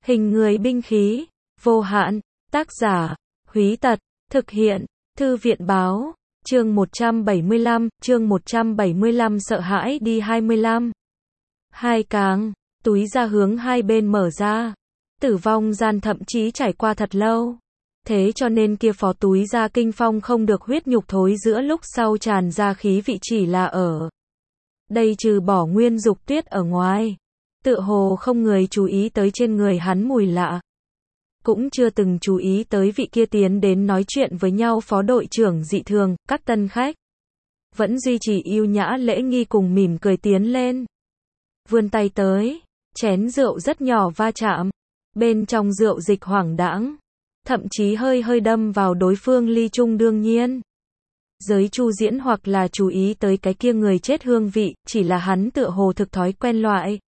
Hình người binh khí, vô hạn, tác giả, Húy Tật, thực hiện, Thư viện báo, chương 175, sợ hãi đi 25. Hai càng, túi ra hướng hai bên mở ra. Tử vong gian thậm chí trải qua thật lâu. Thế cho nên kia phó túi ra kinh phong không được huyết nhục thối giữa lúc sau tràn ra khí vị chỉ là ở đây trừ bỏ Nguyên Dục Tuyết ở ngoài. Tựa hồ không người chú ý tới trên người hắn mùi lạ. Cũng chưa từng chú ý tới vị kia tiến đến nói chuyện với nhau phó đội trưởng dị thường, các tân khách. Vẫn duy trì yêu nhã lễ nghi cùng mỉm cười tiến lên. Vươn tay tới, chén rượu rất nhỏ va chạm. Bên trong rượu dịch hoảng đãng. Thậm chí hơi hơi đâm vào đối phương ly chung đương nhiên. Giới Chu Diễn hoặc là chú ý tới cái kia người chết hương vị, chỉ là hắn tựa hồ thực thói quen loại.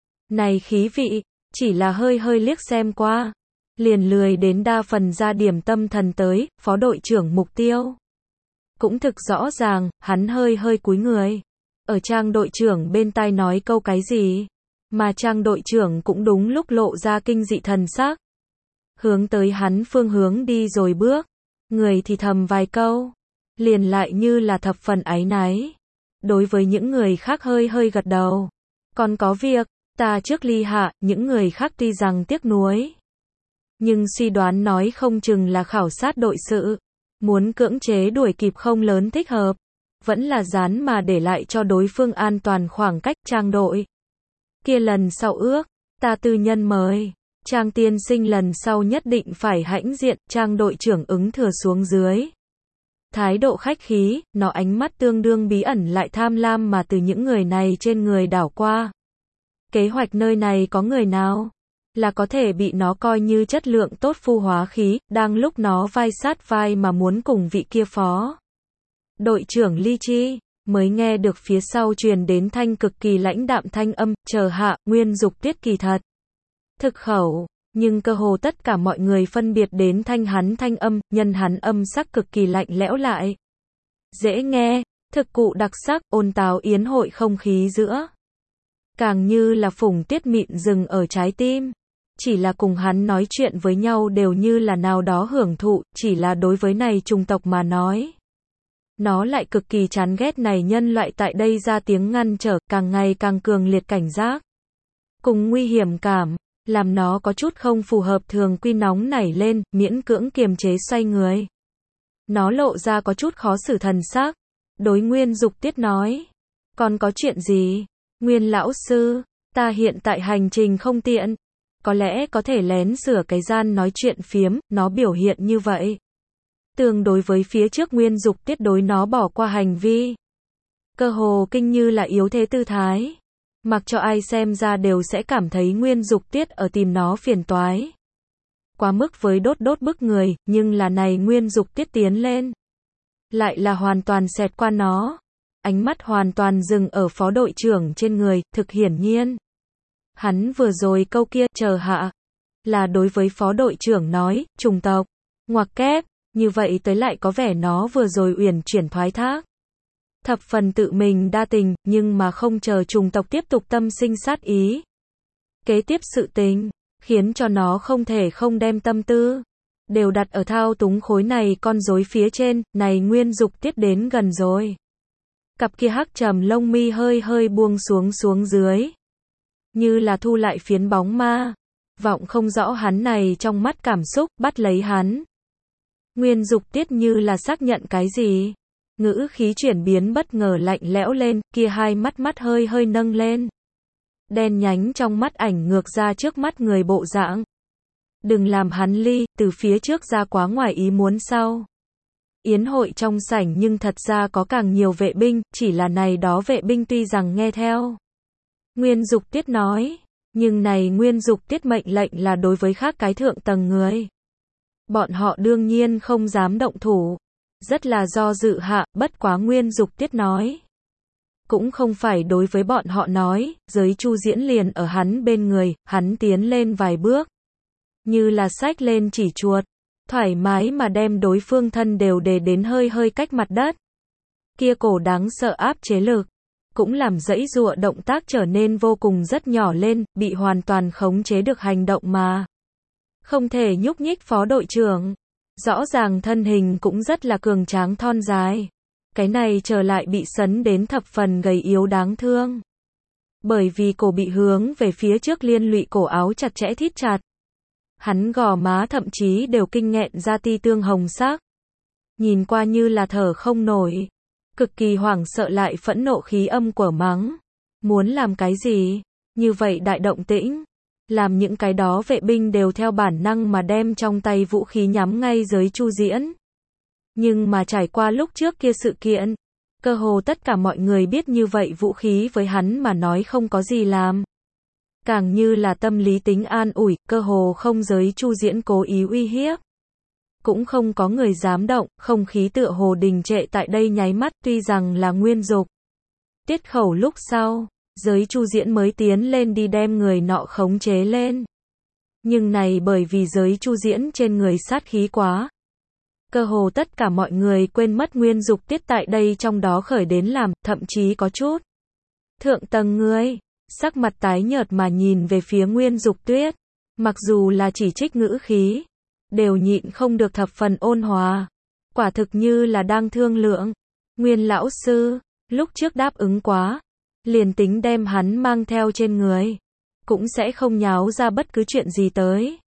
Này khí vị, chỉ là hơi hơi liếc xem qua. Liền lười đến đa phần ra điểm tâm thần tới, phó đội trưởng mục tiêu. Cũng thực rõ ràng, hắn hơi hơi cúi người. Ở Trang đội trưởng bên tai nói câu cái gì. Mà Trang đội trưởng cũng đúng lúc lộ ra kinh dị thần sắc. Hướng tới hắn phương hướng đi rồi bước. Người thì thầm vài câu. Liền lại như là thập phần áy náy. Đối với những người khác hơi hơi gật đầu. Còn có việc, ta trước ly hạ, những người khác tuy rằng tiếc nuối. Nhưng suy đoán nói không chừng là khảo sát đội sự. Muốn cưỡng chế đuổi kịp không lớn thích hợp. Vẫn là dán mà để lại cho đối phương an toàn khoảng cách. Trang đội. Kia lần sau ước, ta tư nhân mời. Trang tiên sinh lần sau nhất định phải hãnh diện. Trang đội trưởng ứng thừa xuống dưới. Thái độ khách khí, nó ánh mắt tương đương bí ẩn lại tham lam mà từ những người này trên người đảo qua. Kế hoạch nơi này có người nào là có thể bị nó coi như chất lượng tốt phu hóa khí, đang lúc nó vai sát vai mà muốn cùng vị kia phó. Đội trưởng Ly Chi, mới nghe được phía sau truyền đến thanh cực kỳ lãnh đạm thanh âm, chờ hạ, Nguyên Dục Tuyết kỳ thật. Thực khẩu, nhưng cơ hồ tất cả mọi người phân biệt đến thanh âm, nhân hắn âm sắc cực kỳ lạnh lẽo lại. Dễ nghe, thực cụ đặc sắc, ôn táo yến hội không khí giữa. Càng như là phùng tiết mịn dừng ở trái tim. Chỉ là cùng hắn nói chuyện với nhau đều như là nào đó hưởng thụ, chỉ là đối với này chủng tộc mà nói. Nó lại cực kỳ chán ghét này nhân loại tại đây ra tiếng ngăn trở, càng ngày càng cường liệt cảnh giác. Cùng nguy hiểm cảm, làm nó có chút không phù hợp thường quy nóng nảy lên, miễn cưỡng kiềm chế xoay người. Nó lộ ra có chút khó xử thần sắc. Đối Nguyên Dục Tiết nói. Còn có chuyện gì? Nguyên lão sư, ta hiện tại hành trình không tiện. Có lẽ có thể lén sửa cái gian nói chuyện phiếm, nó biểu hiện như vậy. Tương đối với phía trước Nguyên Dục Tiết đối nó bỏ qua hành vi. Cơ hồ kinh như là yếu thế tư thái. Mặc cho ai xem ra đều sẽ cảm thấy Nguyên Dục Tiết ở tìm nó phiền toái. Quá mức với đốt bức người, nhưng là này Nguyên Dục Tiết tiến lên. Lại là hoàn toàn xẹt qua nó. Ánh mắt hoàn toàn dừng ở phó đội trưởng trên người, thực hiển nhiên. Hắn vừa rồi câu kia, chờ hạ. Là đối với phó đội trưởng nói, chủng tộc. Ngoặc kép, như vậy tới lại có vẻ nó vừa rồi uyển chuyển thoái thác. Thập phần tự mình đa tình, nhưng mà không chờ chủng tộc tiếp tục tâm sinh sát ý. Kế tiếp sự tình, khiến cho nó không thể không đem tâm tư. Đều đặt ở thao túng khối này con rối phía trên, này Nguyên Dục Tiết đến gần rồi. Cặp kia hắc trầm lông mi hơi hơi buông xuống dưới. Như là thu lại phiến bóng ma. Vọng không rõ hắn này trong mắt cảm xúc, bắt lấy hắn. Nguyên Dục Tiết như là xác nhận cái gì. Ngữ khí chuyển biến bất ngờ lạnh lẽo lên, kia hai mắt hơi hơi nâng lên. Đen nhánh trong mắt ảnh ngược ra trước mắt người bộ dạng. Đừng làm hắn ly, từ phía trước ra quá ngoài ý muốn sau. Yến hội trong sảnh nhưng thật ra có càng nhiều vệ binh, chỉ là này đó vệ binh tuy rằng nghe theo. Nguyên Dục Tiết nói, nhưng này Nguyên Dục Tiết mệnh lệnh là đối với khác cái thượng tầng người. Bọn họ đương nhiên không dám động thủ. Rất là do dự hạ, bất quá Nguyên Dục Tiết nói. Cũng không phải đối với bọn họ nói, giới Chu Diễn liền ở hắn bên người, hắn tiến lên vài bước. Như là xách lên chỉ chuột. Thoải mái mà đem đối phương thân đều để đến hơi hơi cách mặt đất. Kia cổ đáng sợ áp chế lực. cũng làm dãy dụa động tác trở nên vô cùng rất nhỏ lên, bị hoàn toàn khống chế được hành động mà. Không thể nhúc nhích phó đội trưởng. Rõ ràng thân hình cũng rất là cường tráng thon dài. Cái này trở lại bị sấn đến thập phần gầy yếu đáng thương. Bởi vì cổ bị hướng về phía trước liên lụy cổ áo chặt chẽ thít chặt. Hắn gò má thậm chí đều kinh nghẹn ra ti tương hồng sắc. Nhìn qua như là thở không nổi. Cực kỳ hoảng sợ lại phẫn nộ khí âm của mắng. Muốn làm cái gì? Như vậy đại động tĩnh. Làm những cái đó vệ binh đều theo bản năng mà đem trong tay vũ khí nhắm ngay Giới Chu Diễn. Nhưng mà trải qua lúc trước kia sự kiện, cơ hồ tất cả mọi người biết như vậy vũ khí với hắn mà nói không có gì làm. Càng như là tâm lý tính an ủi, cơ hồ không Giới Chu Diễn cố ý uy hiếp. Cũng không có người dám động, không khí tựa hồ đình trệ tại đây nháy mắt, tuy rằng là Nguyên Dục. Tiết khẩu lúc sau, Giới Chu Diễn mới tiến lên đi đem người nọ khống chế lên. Nhưng này bởi vì Giới Chu Diễn trên người sát khí quá. Cơ hồ tất cả mọi người quên mất Nguyên Dục Tiết tại đây trong đó khởi đến làm, thậm chí có chút. Thượng tầng người, sắc mặt tái nhợt mà nhìn về phía Nguyên Dục Tuyết. Mặc dù là chỉ trích ngữ khí, đều nhịn không được thập phần ôn hòa. Quả thực như là đang thương lượng. Nguyên lão sư, lúc trước đáp ứng quá. Liền tính đem hắn mang theo trên người. Cũng sẽ không nháo ra bất cứ chuyện gì tới.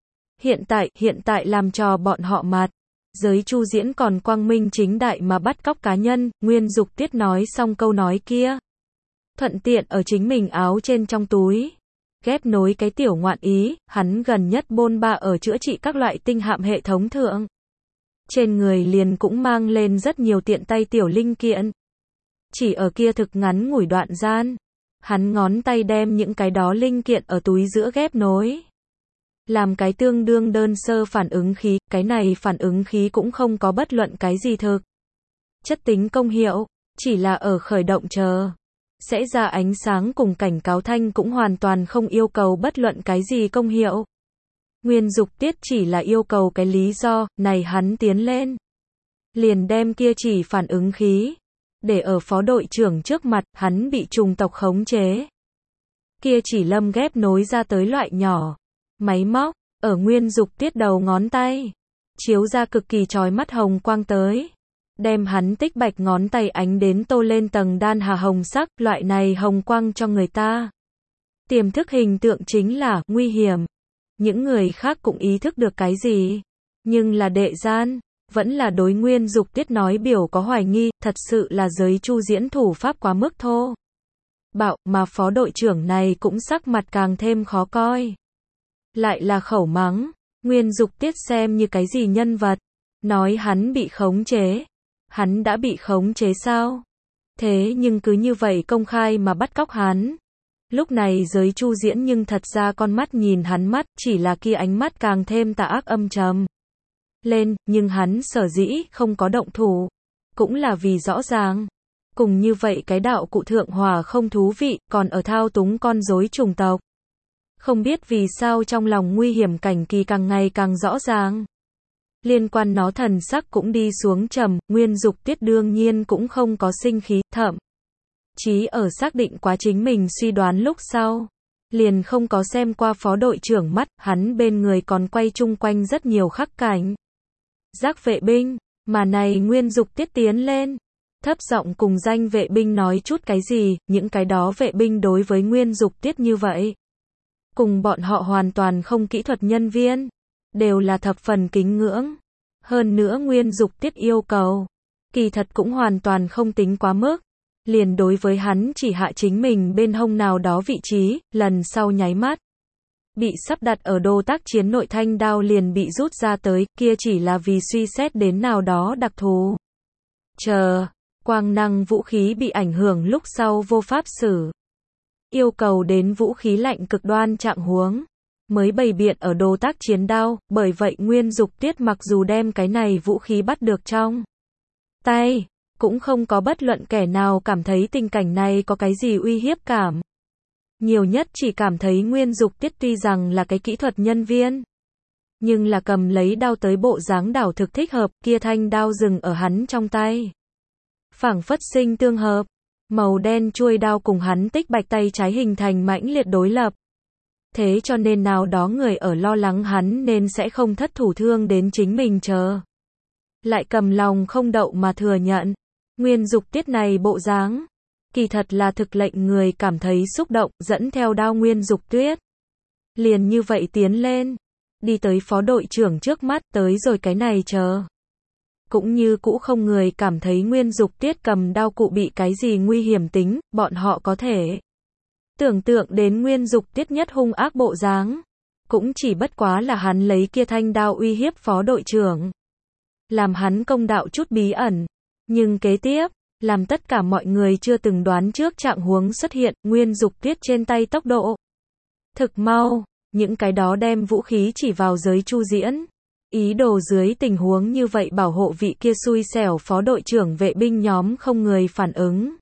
Hiện tại làm trò bọn họ mặt. Giới Chu Diễn còn quang minh chính đại mà bắt cóc cá nhân. Nguyên Dục Tiết nói xong câu nói kia. Thuận tiện ở chính mình áo trên trong túi. Ghép nối cái tiểu ngoạn ý, hắn gần nhất bôn ba ở chữa trị các loại tinh hạm hệ thống thượng. Trên người liền cũng mang lên rất nhiều tiện tay tiểu linh kiện. Chỉ ở kia thực ngắn ngủi đoạn gian, hắn ngón tay đem những cái đó linh kiện ở túi giữa ghép nối. Làm cái tương đương đơn sơ phản ứng khí, cái này phản ứng khí cũng không có bất luận cái gì thực. Chất tính công hiệu, chỉ là ở khởi động chờ. Sẽ ra ánh sáng cùng cảnh cáo thanh cũng hoàn toàn không yêu cầu bất luận cái gì công hiệu. Nguyên Dục Tiết chỉ là yêu cầu cái lý do, này hắn tiến lên. Liền đem kia chỉ phản ứng khí. Để ở phó đội trưởng trước mặt, hắn bị trùng tộc khống chế. Kia chỉ lâm ghép nối ra tới loại nhỏ. Máy móc, ở Nguyên Dục Tiết đầu ngón tay. Chiếu ra cực kỳ chói mắt hồng quang tới. Đem hắn tích bạch ngón tay ánh đến tô lên tầng đan hà hồng sắc, loại này hồng quang cho người ta. Tiềm thức hình tượng chính là nguy hiểm. Những người khác cũng ý thức được cái gì. Nhưng là đệ gian, vẫn là đối Nguyên Dục Tiết nói biểu có hoài nghi, thật sự là Giới Chu Diễn thủ pháp quá mức thô. Bạo, mà phó đội trưởng này cũng sắc mặt càng thêm khó coi. Lại là khẩu mắng, Nguyên Dục Tiết xem như cái gì nhân vật. Nói hắn bị khống chế. Hắn đã bị khống chế sao? Thế nhưng cứ như vậy công khai mà bắt cóc hắn. Lúc này Giới Chu Diễn nhưng thật ra con mắt nhìn hắn mắt, chỉ là kia ánh mắt càng thêm tà ác âm trầm. Lên, nhưng hắn sở dĩ không có động thủ. Cũng là vì rõ ràng. Cùng như vậy cái đạo cụ thượng hòa không thú vị, còn ở thao túng con rối chủng tộc. Không biết vì sao trong lòng nguy hiểm cảnh kỳ càng ngày càng rõ ràng. Liên quan nó thần sắc cũng đi xuống trầm, Nguyên Dục Tiết đương nhiên cũng không có sinh khí, thậm chí ở xác định quá chính mình suy đoán lúc sau. Liền không có xem qua phó đội trưởng mắt, hắn bên người còn quay chung quanh rất nhiều khắc cảnh. Giác vệ binh, mà này Nguyên Dục Tiết tiến lên. Thấp giọng cùng danh vệ binh nói chút cái gì, những cái đó vệ binh đối với Nguyên Dục Tiết như vậy. Cùng bọn họ hoàn toàn không kỹ thuật nhân viên. Đều là thập phần kính ngưỡng. Hơn nữa Nguyên Dục Tiết yêu cầu. Kỳ thật cũng hoàn toàn không tính quá mức. Liền đối với hắn chỉ hạ chính mình bên hông nào đó vị trí, lần sau nháy mắt. Bị sắp đặt ở đô tác chiến nội thanh đao liền bị rút ra tới, kia chỉ là vì suy xét đến nào đó đặc thù. Quang năng vũ khí bị ảnh hưởng lúc sau vô pháp xử. Yêu cầu đến vũ khí lạnh cực đoan trạng huống. Mới bày biện ở đô tác chiến đao, bởi vậy Nguyên Dục Tiết mặc dù đem cái này vũ khí bắt được trong tay, cũng không có bất luận kẻ nào cảm thấy tình cảnh này có cái gì uy hiếp cảm. Nhiều nhất chỉ cảm thấy Nguyên Dục Tiết tuy rằng là cái kỹ thuật nhân viên, nhưng là cầm lấy đao tới bộ dáng đảo thực thích hợp, kia thanh đao dừng ở hắn trong tay. Phảng phất sinh tương hợp, Màu đen chuôi đao cùng hắn tích bạch tay trái hình thành mãnh liệt đối lập. Thế cho nên nào đó người ở lo lắng hắn nên sẽ không thất thủ thương đến chính mình chờ. Lại cầm lòng không đậu mà thừa nhận. Nguyên Dục Tiết này bộ dáng, kỳ thật là thực lệnh người cảm thấy xúc động, dẫn theo đao Nguyên Dục Tuyết. Liền như vậy tiến lên, đi tới phó đội trưởng trước mắt, tới rồi cái này chờ. Cũng như cũ không người cảm thấy Nguyên Dục Tiết cầm đao cụ bị cái gì nguy hiểm tính, bọn họ có thể tưởng tượng đến Nguyên Dục Tiết nhất hung ác bộ dáng. Cũng chỉ bất quá là hắn lấy kia thanh đao uy hiếp phó đội trưởng. Làm hắn công đạo chút bí ẩn. Nhưng kế tiếp, làm tất cả mọi người chưa từng đoán trước trạng huống xuất hiện, Nguyên Dục Tiết trên tay tốc độ thực mau, những cái đó đem vũ khí chỉ vào giới Chu Diễn. Ý đồ dưới tình huống như vậy bảo hộ vị kia xui xẻo phó đội trưởng vệ binh nhóm không người phản ứng.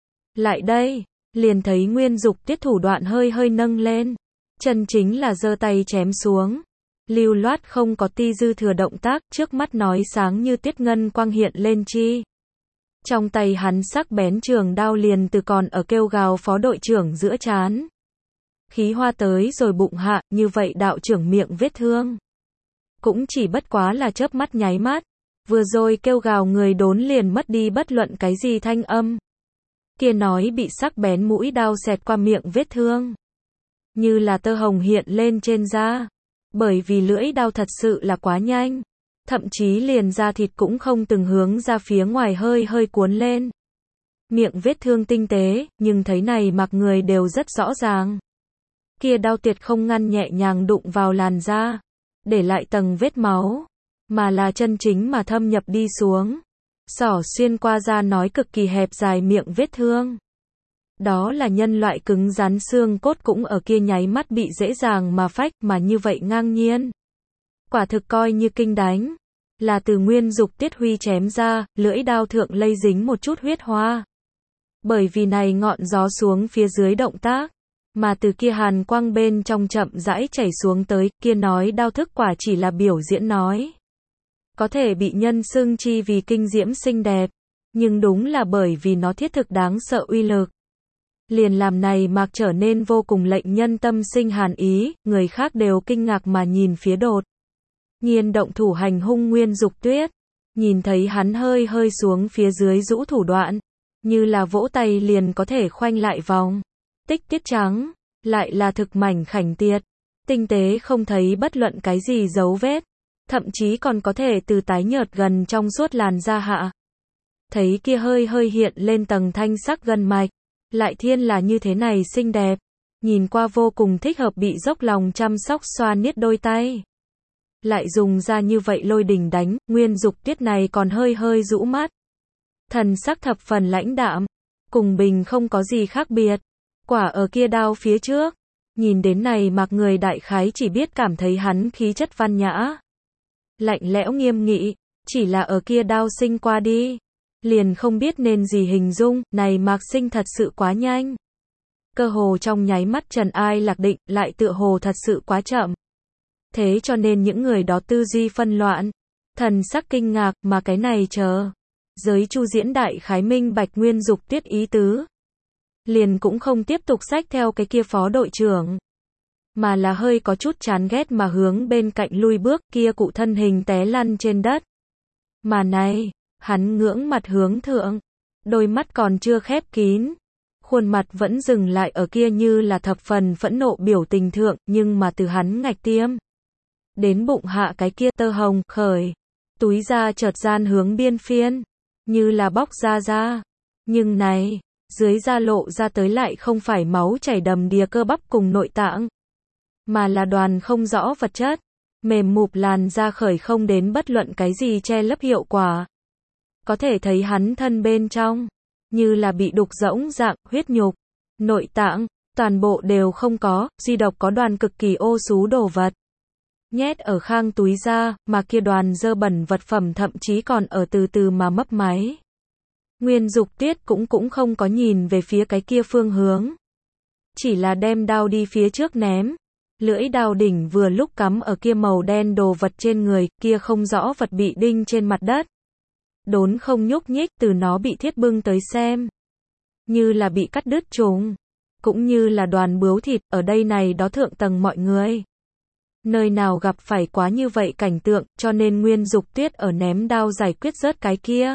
Lại đây, liền thấy Nguyên Dục Tiết thủ đoạn hơi hơi nâng lên. Chân chính là giơ tay chém xuống. Lưu loát không có ti dư thừa động tác, trước mắt nói sáng như tiết ngân quang hiện lên chi. Trong tay hắn sắc bén trường đao liền từ còn ở kêu gào phó đội trưởng giữa trán. Khí hoa tới rồi bụng hạ, như vậy đạo trưởng miệng vết thương. Cũng chỉ bất quá là chớp mắt nháy mắt. Vừa rồi kêu gào người đốn liền mất đi bất luận cái gì thanh âm. Kia nói bị sắc bén mũi đao xẹt qua miệng vết thương. Như là tơ hồng hiện lên trên da. Bởi vì lưỡi đao thật sự là quá nhanh. Thậm chí liền da thịt cũng không từng hướng ra phía ngoài hơi hơi cuốn lên. Miệng vết thương tinh tế, nhưng thấy này mặc người đều rất rõ ràng. Kia đao tuyệt không ngăn nhẹ nhàng đụng vào làn da, để lại tầng vết máu, mà là chân chính mà thâm nhập đi xuống. Xỏ xuyên qua da nói cực kỳ hẹp dài miệng vết thương. Đó là nhân loại cứng rắn xương cốt cũng ở kia nháy mắt bị dễ dàng mà phách mà như vậy ngang nhiên. Quả thực coi như kinh đánh. Là từ Nguyên Dục Tiết huy chém ra, lưỡi đao thượng lây dính một chút huyết hoa. Bởi vì này ngọn gió xuống phía dưới động tác, mà từ kia hàn quang bên trong chậm rãi chảy xuống tới, kia nói đao thức quả chỉ là biểu diễn nói. Có thể bị nhân xưng chi vì kinh diễm xinh đẹp, nhưng đúng là bởi vì nó thiết thực đáng sợ uy lực. Liền làm này mạc trở nên vô cùng lệnh nhân tâm sinh hàn ý, người khác đều kinh ngạc mà nhìn phía đột. Nhiên động thủ hành hung Nguyên Dục Tuyết, nhìn thấy hắn hơi hơi xuống phía dưới rũ thủ đoạn, như là vỗ tay liền có thể khoanh lại vòng. Tích tiết trắng, lại là thực mảnh khảnh tiệt, tinh tế không thấy bất luận cái gì dấu vết, thậm chí còn có thể từ tái nhợt gần trong suốt làn da hạ. Thấy kia hơi hơi hiện lên tầng thanh sắc gân mạch, lại thiên là như thế này xinh đẹp, nhìn qua vô cùng thích hợp bị dốc lòng chăm sóc xoa niết đôi tay. Lại dùng ra như vậy lôi đình đánh, Nguyên Dục Tiết này còn hơi hơi rũ mắt. Thần sắc thập phần lãnh đạm, cùng bình không có gì khác biệt. Quả ở kia đao phía trước, nhìn đến này mặc người đại khái chỉ biết cảm thấy hắn khí chất văn nhã. Lạnh lẽo nghiêm nghị, chỉ là ở kia đao sinh qua đi. Liền không biết nên gì hình dung, này mạc sinh thật sự quá nhanh. Cơ hồ trong nháy mắt trần ai lạc định, lại tựa hồ thật sự quá chậm. Thế cho nên những người đó tư duy phân loạn, thần sắc kinh ngạc mà cái này chờ. Giới Chu Diễn đại khái minh bạch Nguyên Dục Tiết ý tứ. Liền cũng không tiếp tục xách theo cái kia phó đội trưởng. Mà là hơi có chút chán ghét mà hướng bên cạnh lui bước kia cụ thân hình té lăn trên đất. Mà này, hắn ngưỡng mặt hướng thượng. Đôi mắt còn chưa khép kín. Khuôn mặt vẫn dừng lại ở kia như là thập phần phẫn nộ biểu tình thượng, nhưng mà từ hắn ngạch tiêm đến bụng hạ cái kia tơ hồng khởi, túi da chợt gian hướng biên phiên, như là bóc ra. Nhưng này, dưới da lộ ra tới lại không phải máu chảy đầm đìa cơ bắp cùng nội tạng, mà là đoàn không rõ vật chất, mềm mụp làn da khởi không đến bất luận cái gì che lấp hiệu quả. Có thể thấy hắn thân bên trong, như là bị đục rỗng dạng, huyết nhục, nội tạng, toàn bộ đều không có, duy độc có đoàn cực kỳ ô sú đồ vật. Nhét ở khang túi da, mà kia đoàn dơ bẩn vật phẩm thậm chí còn ở từ từ mà mấp máy. Nguyên Dục Tiết cũng không có nhìn về phía cái kia phương hướng. Chỉ là đem đao đi phía trước ném. Lưỡi đao đỉnh vừa lúc cắm ở kia màu đen đồ vật trên người, kia không rõ vật bị đinh trên mặt đất. Đốn không nhúc nhích từ nó bị thiết bưng tới xem. như là bị cắt đứt trùng, cũng như là đoàn bướu thịt, ở đây này đó thượng tầng mọi người. Nơi nào gặp phải quá như vậy cảnh tượng, cho nên Nguyên Dục Tuyết ở ném đao giải quyết rớt cái kia.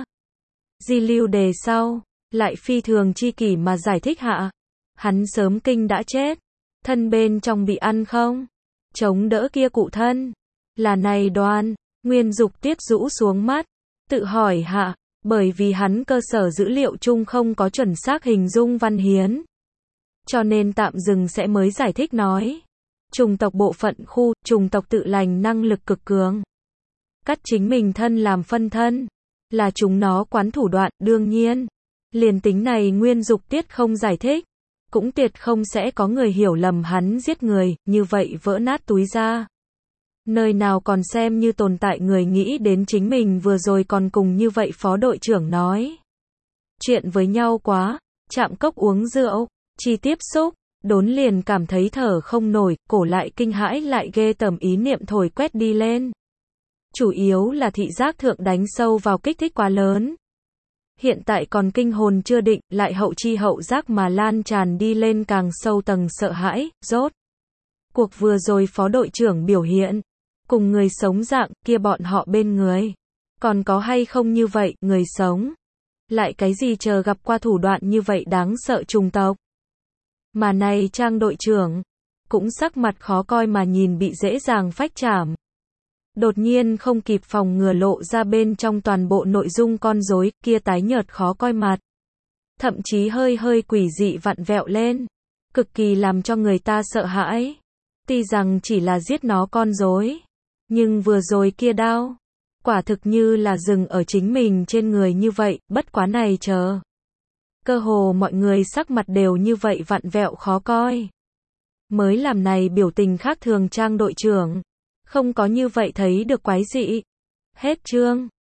Di lưu đề sau, lại phi thường chi kỷ mà giải thích hạ. Hắn sớm kinh đã chết, thân bên trong bị ăn không? Chống đỡ kia cụ thân. Là này Đoan, Nguyên Dục Tuyết rũ xuống mắt, tự hỏi hạ, bởi vì hắn cơ sở dữ liệu chung không có chuẩn xác hình dung Văn Hiến. Cho nên tạm dừng sẽ mới giải thích nói. Trùng tộc bộ phận khu, trùng tộc tự lành năng lực cực cường. Cắt chính mình thân làm phân thân, là chúng nó quán thủ đoạn, đương nhiên. Liền tính này Nguyên Dục Tiết không giải thích, cũng tuyệt không sẽ có người hiểu lầm hắn giết người, như vậy vỡ nát túi ra. Nơi nào còn xem như tồn tại người nghĩ đến chính mình vừa rồi còn cùng như vậy phó đội trưởng nói. Chuyện với nhau quá, chạm cốc uống rượu, chi tiếp xúc, đốn liền cảm thấy thở không nổi, cổ lại kinh hãi lại ghê tởm ý niệm thổi quét đi lên. Chủ yếu là thị giác thượng đánh sâu vào kích thích quá lớn. Hiện tại còn kinh hồn chưa định, lại hậu chi hậu giác mà lan tràn đi lên càng sâu tầng sợ hãi, rốt. Cuộc vừa rồi phó đội trưởng biểu hiện, cùng người sống dạng kia bọn họ bên người. Còn có hay không như vậy, người sống. Lại cái gì chờ gặp qua thủ đoạn như vậy đáng sợ trùng tộc. Mà này Trang đội trưởng, cũng sắc mặt khó coi mà nhìn bị dễ dàng phách chảm. Đột nhiên không kịp phòng ngừa lộ ra bên trong toàn bộ nội dung con rối kia tái nhợt khó coi mặt. Thậm chí hơi hơi quỷ dị vặn vẹo lên. Cực kỳ làm cho người ta sợ hãi. Tuy rằng chỉ là giết nó con rối. Nhưng vừa rồi kia đau. Quả thực như là dừng ở chính mình trên người như vậy, bất quá này chờ. Cơ hồ mọi người sắc mặt đều như vậy vặn vẹo khó coi. Mới làm này biểu tình khác thường Trang đội trưởng. Không có như vậy thấy được quái dị. Hết chương.